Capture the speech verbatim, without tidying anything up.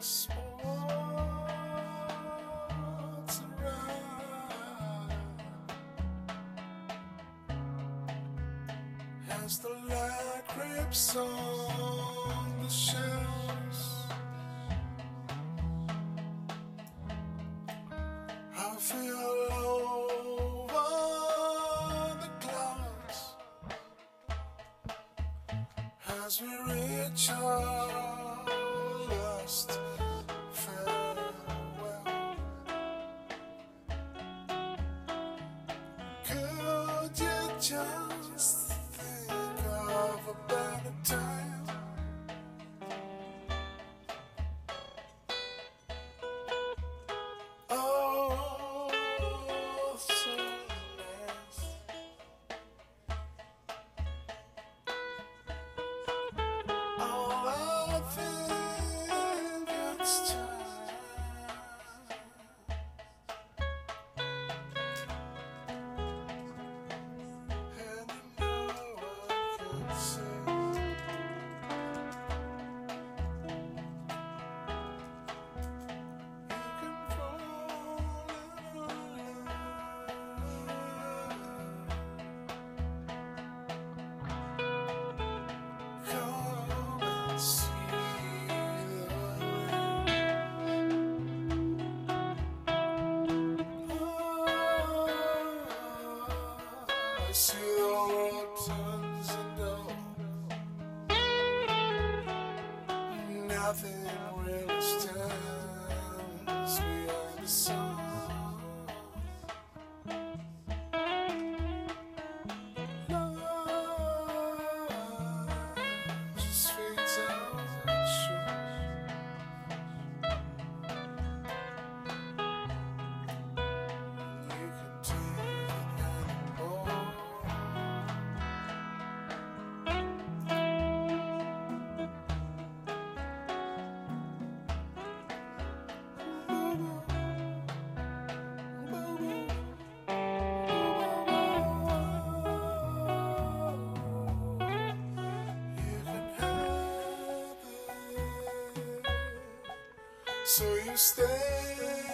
sports around as the light creeps on the shelves. I feel over the clouds as we reach our last farewell. Could you just think of a better time? Oh, so nice. Oh, I think it's time. And you know I can say you can fall in love. Come and see the I see the world turns into nothing really stands behind the sun. Love just fades out, sure. You can take it anymore. You can have it. So you stay